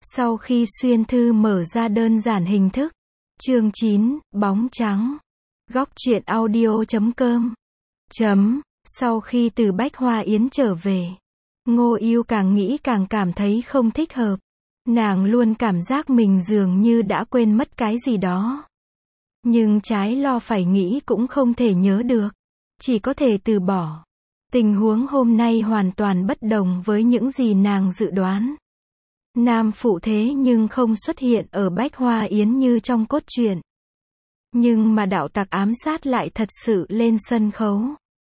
Sau khi xuyên thư mở ra đơn giản hình thức. Chương 9, bóng trắng. Góc truyện audio.com. Sau khi từ Bách Hoa Yến trở về, Ngô Yêu càng nghĩ càng cảm thấy không thích hợp. Nàng luôn cảm giác mình dường như đã quên mất cái gì đó. Nhưng trái lo phải nghĩ cũng không thể nhớ được. Chỉ có thể từ bỏ. Tình huống hôm nay hoàn toàn bất đồng với những gì nàng dự đoán. Nam phụ thế nhưng không xuất hiện ở Bách Hoa Yến như trong cốt truyện. Nhưng mà đạo tặc ám sát lại thật sự lên sân khấu.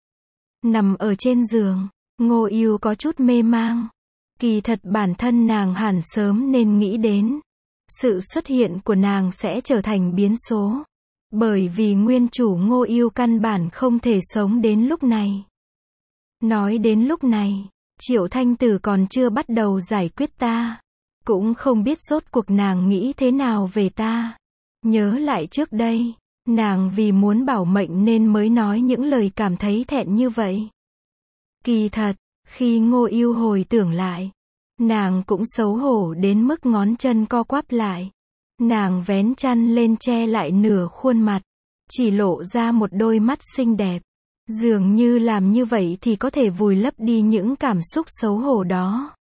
Nằm ở trên giường, Ngô Yêu có chút mê mang. Kỳ thật bản thân nàng hẳn sớm nên nghĩ đến. Sự xuất hiện của nàng sẽ trở thành biến số. Bởi vì nguyên chủ Ngô Yêu căn bản không thể sống đến lúc này. Nói đến lúc này, Triệu Thanh Tử còn chưa bắt đầu giải quyết ta. Cũng không biết rốt cuộc nàng nghĩ thế nào về ta. Nhớ lại trước đây, nàng vì muốn bảo mệnh nên mới nói những lời cảm thấy thẹn như vậy. Kỳ thật, khi Ngô Yêu hồi tưởng lại, nàng cũng xấu hổ đến mức ngón chân co quắp lại. Nàng vén chăn lên che lại nửa khuôn mặt, chỉ lộ ra một đôi mắt xinh đẹp. Dường như làm như vậy thì có thể vùi lấp đi những cảm xúc xấu hổ đó.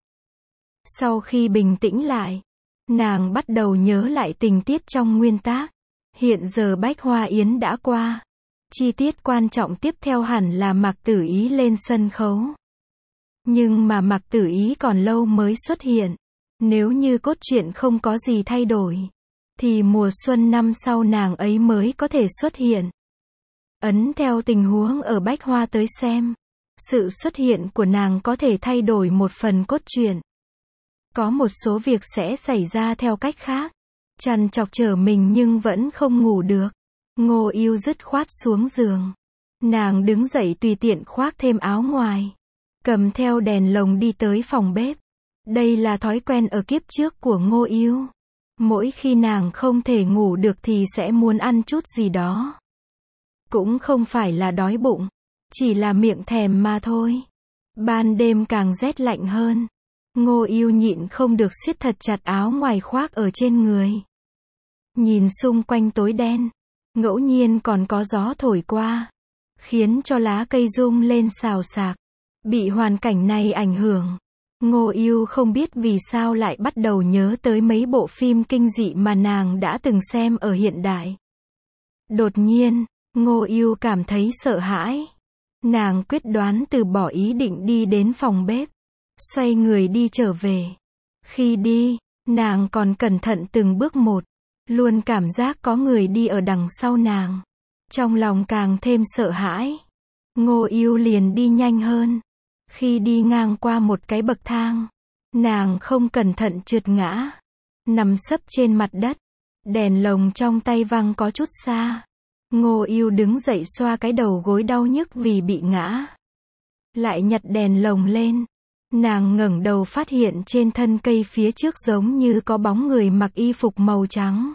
Sau khi bình tĩnh lại, nàng bắt đầu nhớ lại tình tiết trong nguyên tác. Hiện giờ Bách Hoa Yến đã qua. Chi tiết quan trọng tiếp theo hẳn là Mạc Tử Ý lên sân khấu. Nhưng mà Mạc Tử Ý còn lâu mới xuất hiện. Nếu như cốt truyện không có gì thay đổi, thì mùa xuân năm sau nàng ấy mới có thể xuất hiện. Ấn theo tình huống ở Bách Hoa tới xem, sự xuất hiện của nàng có thể thay đổi một phần cốt truyện. Có một số việc sẽ xảy ra theo cách khác. Trằn trọc trở mình nhưng vẫn không ngủ được. Ngô Yêu dứt khoát xuống giường. Nàng đứng dậy tùy tiện khoác thêm áo ngoài. Cầm theo đèn lồng đi tới phòng bếp. Đây là thói quen ở kiếp trước của Ngô Yêu. Mỗi khi nàng không thể ngủ được thì sẽ muốn ăn chút gì đó. Cũng không phải là đói bụng, chỉ là miệng thèm mà thôi. Ban đêm càng rét lạnh hơn. Ngô Yêu nhịn không được siết thật chặt áo ngoài khoác ở trên người. Nhìn xung quanh tối đen, ngẫu nhiên còn có gió thổi qua, khiến cho lá cây rung lên xào xạc. Bị hoàn cảnh này ảnh hưởng, Ngô Yêu không biết vì sao lại bắt đầu nhớ tới mấy bộ phim kinh dị mà nàng đã từng xem ở hiện đại. Đột nhiên, Ngô Yêu cảm thấy sợ hãi. Nàng quyết đoán từ bỏ ý định đi đến phòng bếp. Xoay người đi trở về. Khi đi, nàng còn cẩn thận từng bước một. Luôn cảm giác có người đi ở đằng sau nàng. Trong lòng càng thêm sợ hãi. Ngô Yêu liền đi nhanh hơn. Khi đi ngang qua một cái bậc thang, nàng không cẩn thận trượt ngã. Nằm sấp trên mặt đất. Đèn lồng trong tay văng có chút xa. Ngô Yêu đứng dậy xoa cái đầu gối đau nhức vì bị ngã. Lại nhặt đèn lồng lên. Nàng ngẩng đầu phát hiện trên thân cây phía trước giống như có bóng người mặc y phục màu trắng.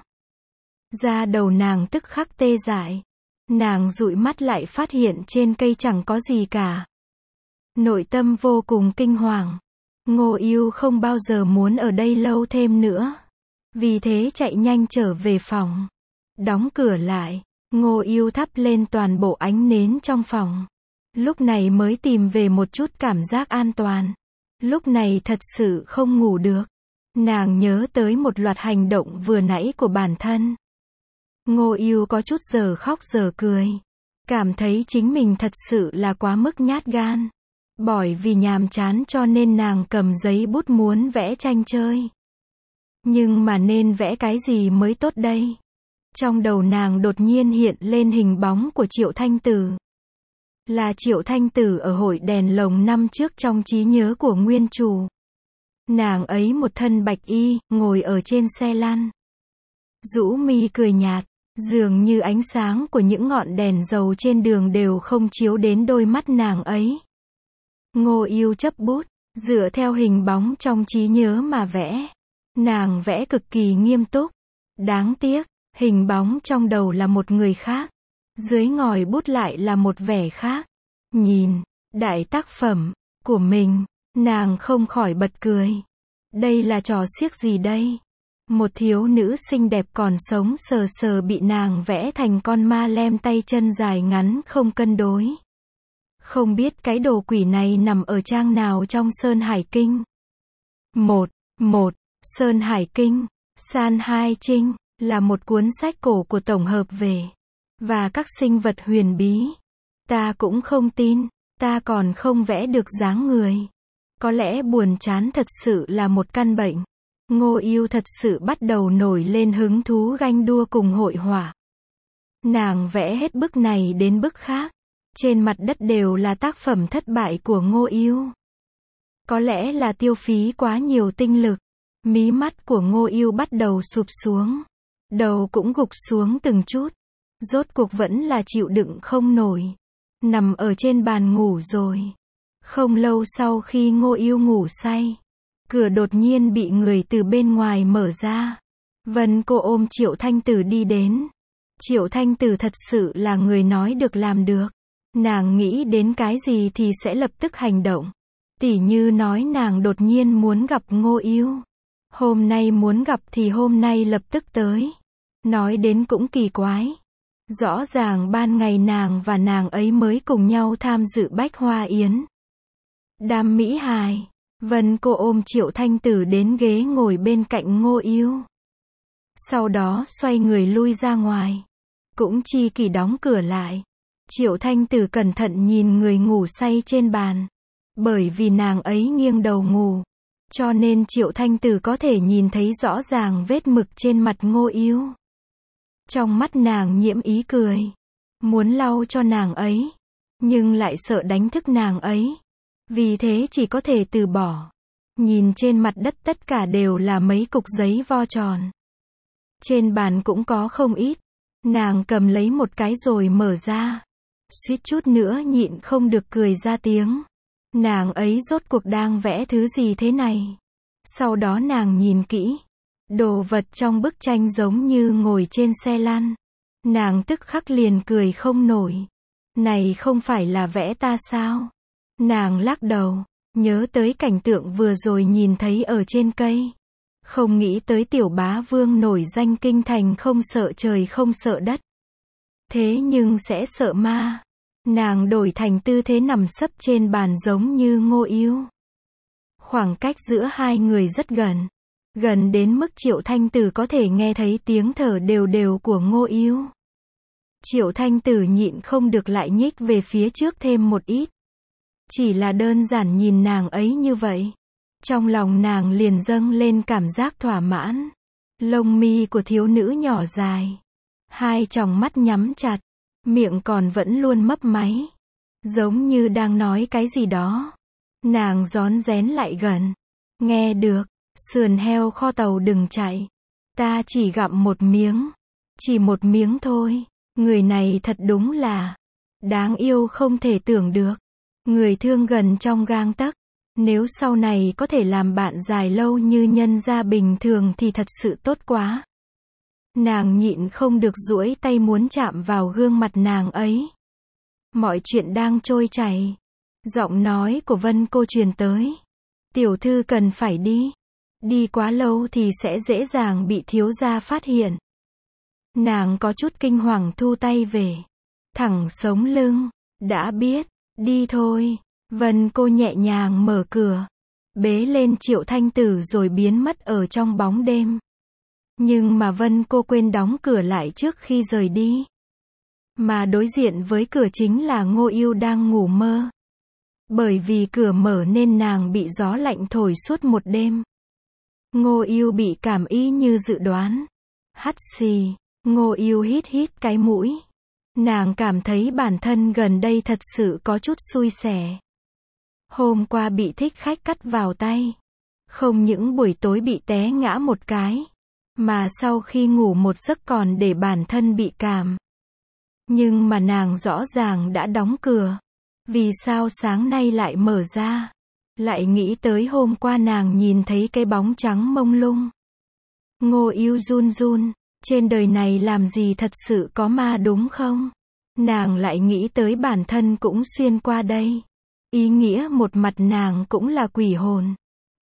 Da đầu nàng tức khắc tê dại. Nàng dụi mắt lại phát hiện trên cây chẳng có gì cả. Nội tâm vô cùng kinh hoàng. Ngô Yêu không bao giờ muốn ở đây lâu thêm nữa. Vì thế chạy nhanh trở về phòng. Đóng cửa lại. Ngô Yêu thắp lên toàn bộ ánh nến trong phòng. Lúc này mới tìm về một chút cảm giác an toàn. Lúc này thật sự không ngủ được. Nàng nhớ tới một loạt hành động vừa nãy của bản thân. Ngô Yêu có chút giờ khóc giờ cười. Cảm thấy chính mình thật sự là quá mức nhát gan. Bởi vì nhàm chán cho nên nàng cầm giấy bút muốn vẽ tranh chơi. Nhưng mà nên vẽ cái gì mới tốt đây? Trong đầu nàng đột nhiên hiện lên hình bóng của Triệu Thanh Tử. Là Triệu Thanh Tử ở hội đèn lồng năm trước trong trí nhớ của nguyên chủ. Nàng ấy một thân bạch y, ngồi ở trên xe lăn. Rũ mi cười nhạt, dường như ánh sáng của những ngọn đèn dầu trên đường đều không chiếu đến đôi mắt nàng ấy. Ngô Yêu chấp bút, dựa theo hình bóng trong trí nhớ mà vẽ. Nàng vẽ cực kỳ nghiêm túc. Đáng tiếc, hình bóng trong đầu là một người khác. Dưới ngòi bút lại là một vẻ khác. Nhìn đại tác phẩm của mình, nàng không khỏi bật cười. Đây là trò xiếc gì đây? Một thiếu nữ xinh đẹp còn sống sờ sờ bị nàng vẽ thành con ma lem tay chân dài ngắn không cân đối. Không biết cái đồ quỷ này nằm ở trang nào trong Sơn Hải Kinh. 1. Sơn Hải Kinh, San Hai Trinh, là một cuốn sách cổ của tổng hợp về và các sinh vật huyền bí. Ta cũng không tin, ta còn không vẽ được dáng người. Có lẽ buồn chán thật sự là một căn bệnh. Ngô Yêu thật sự bắt đầu nổi lên hứng thú ganh đua cùng hội họa. Nàng vẽ hết bức này đến bức khác. Trên mặt đất đều là tác phẩm thất bại của Ngô Yêu. Có lẽ là tiêu phí quá nhiều tinh lực. Mí mắt của Ngô Yêu bắt đầu sụp xuống. Đầu cũng gục xuống từng chút. Rốt cuộc vẫn là chịu đựng không nổi. Nằm ở trên bàn ngủ rồi. Không lâu sau khi Ngô Yêu ngủ say, cửa đột nhiên bị người từ bên ngoài mở ra. Vân Cô ôm Triệu Thanh Tử đi đến. Triệu Thanh Tử thật sự là người nói được làm được. Nàng nghĩ đến cái gì thì sẽ lập tức hành động. Tỉ như nói nàng đột nhiên muốn gặp Ngô Yêu. Hôm nay muốn gặp thì hôm nay lập tức tới. Nói đến cũng kỳ quái. Rõ ràng ban ngày nàng và nàng ấy mới cùng nhau tham dự Bách Hoa Yến. Đam mỹ hài. Vân Cô ôm Triệu Thanh Tử đến ghế ngồi bên cạnh Ngô Yêu. Sau đó xoay người lui ra ngoài. Cũng chi kỷ đóng cửa lại. Triệu Thanh Tử cẩn thận nhìn người ngủ say trên bàn. Bởi vì nàng ấy nghiêng đầu ngủ, cho nên Triệu Thanh Tử có thể nhìn thấy rõ ràng vết mực trên mặt Ngô Yêu. Trong mắt nàng nhiễm ý cười. Muốn lau cho nàng ấy, nhưng lại sợ đánh thức nàng ấy. Vì thế chỉ có thể từ bỏ. Nhìn trên mặt đất tất cả đều là mấy cục giấy vo tròn. Trên bàn cũng có không ít. Nàng cầm lấy một cái rồi mở ra. Suýt chút nữa nhịn không được cười ra tiếng. Nàng ấy rốt cuộc đang vẽ thứ gì thế này? Sau đó nàng nhìn kỹ. Đồ vật trong bức tranh giống như ngồi trên xe lăn. Nàng tức khắc liền cười không nổi. Này không phải là vẽ ta sao? Nàng lắc đầu, nhớ tới cảnh tượng vừa rồi nhìn thấy ở trên cây. Không nghĩ tới tiểu bá vương nổi danh kinh thành không sợ trời không sợ đất. Thế nhưng sẽ sợ ma. Nàng đổi thành tư thế nằm sấp trên bàn giống như Ngô Yêu. Khoảng cách giữa hai người rất gần. Gần đến mức Triệu Thanh Tử có thể nghe thấy tiếng thở đều đều của Ngô Yêu. Triệu Thanh Tử nhịn không được lại nhích về phía trước thêm một ít. Chỉ là đơn giản nhìn nàng ấy như vậy. Trong lòng nàng liền dâng lên cảm giác thỏa mãn. Lông mi của thiếu nữ nhỏ dài. Hai tròng mắt nhắm chặt. Miệng còn vẫn luôn mấp máy. Giống như đang nói cái gì đó. Nàng rón rén lại gần. Nghe được. Sườn heo kho tàu đừng chạy. Ta chỉ gặm một miếng. Chỉ một miếng thôi. Người này thật đúng là đáng yêu không thể tưởng được. Người thương gần trong gang tấc. Nếu sau này có thể làm bạn dài lâu như nhân gia bình thường thì thật sự tốt quá. Nàng nhịn không được duỗi tay muốn chạm vào gương mặt nàng ấy. Mọi chuyện đang trôi chảy. Giọng nói của Vân Cô truyền tới. Tiểu thư cần phải đi. Đi quá lâu thì sẽ dễ dàng bị thiếu gia phát hiện. Nàng có chút kinh hoàng thu tay về. Thẳng sống lưng. Đã biết. Đi thôi. Vân Cô nhẹ nhàng mở cửa. Bế lên Triệu Thanh Tử rồi biến mất ở trong bóng đêm. Nhưng mà Vân Cô quên đóng cửa lại trước khi rời đi. Mà đối diện với cửa chính là Ngô Yêu đang ngủ mơ. Bởi vì cửa mở nên nàng bị gió lạnh thổi suốt một đêm. Ngô Yêu bị cảm ý như dự đoán. Hắt xì. Ngô Yêu hít hít cái mũi. Nàng cảm thấy bản thân gần đây thật sự có chút xui xẻ. Hôm qua bị thích khách cắt vào tay. Không những buổi tối bị té ngã một cái. Mà sau khi ngủ một giấc còn để bản thân bị cảm. Nhưng mà nàng rõ ràng đã đóng cửa. Vì sao sáng nay lại mở ra? Lại nghĩ tới hôm qua nàng nhìn thấy cái bóng trắng mông lung. Ngô Yêu run run. Trên đời này làm gì thật sự có ma đúng không? Nàng lại nghĩ tới bản thân cũng xuyên qua đây. Ý nghĩa một mặt nàng cũng là quỷ hồn.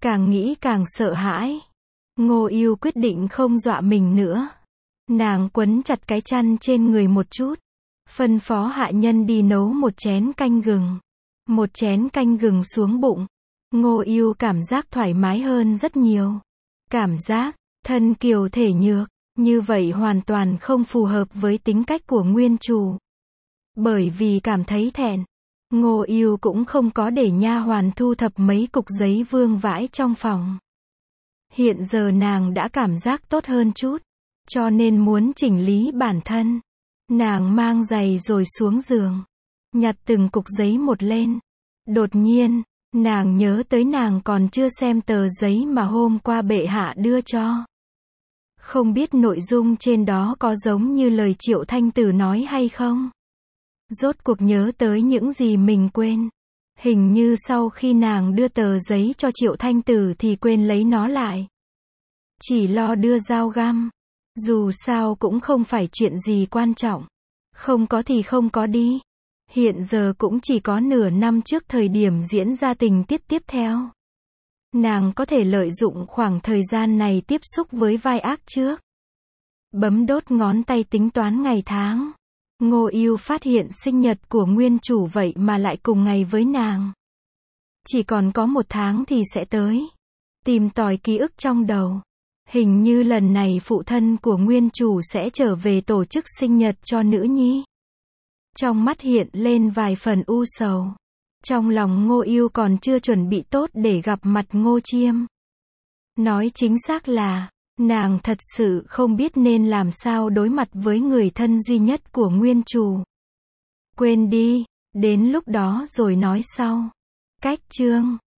Càng nghĩ càng sợ hãi. Ngô Yêu quyết định không dọa mình nữa. Nàng quấn chặt cái chăn trên người một chút. Phân phó hạ nhân đi nấu một chén canh gừng. Một chén canh gừng xuống bụng. Ngô Yêu cảm giác thoải mái hơn rất nhiều. Cảm giác thân kiều thể nhược, như vậy hoàn toàn không phù hợp với tính cách của nguyên chủ. Bởi vì cảm thấy thẹn, Ngô Yêu cũng không có để nha hoàn thu thập mấy cục giấy vương vãi trong phòng. Hiện giờ nàng đã cảm giác tốt hơn chút, cho nên muốn chỉnh lý bản thân. Nàng mang giày rồi xuống giường, nhặt từng cục giấy một lên. Đột nhiên, nàng nhớ tới nàng còn chưa xem tờ giấy mà hôm qua bệ hạ đưa cho. Không biết nội dung trên đó có giống như lời Triệu Thanh Tử nói hay không? Rốt cuộc nhớ tới những gì mình quên. Hình như sau khi nàng đưa tờ giấy cho Triệu Thanh Tử thì quên lấy nó lại. Chỉ lo đưa dao găm. Dù sao cũng không phải chuyện gì quan trọng. Không có thì không có đi. Hiện giờ cũng chỉ có nửa năm trước thời điểm diễn ra tình tiết tiếp theo. Nàng có thể lợi dụng khoảng thời gian này tiếp xúc với vai ác trước. Bấm đốt ngón tay tính toán ngày tháng. Ngô Yêu phát hiện sinh nhật của nguyên chủ vậy mà lại cùng ngày với nàng. Chỉ còn có 1 tháng thì sẽ tới. Tìm tòi ký ức trong đầu. Hình như lần này phụ thân của nguyên chủ sẽ trở về tổ chức sinh nhật cho nữ nhi. Trong mắt hiện lên vài phần u sầu. Trong lòng Ngô Yêu còn chưa chuẩn bị tốt để gặp mặt Ngô Chiêm. Nói chính xác là, nàng thật sự không biết nên làm sao đối mặt với người thân duy nhất của nguyên chủ. Quên đi, đến lúc đó rồi nói sau. Cách chương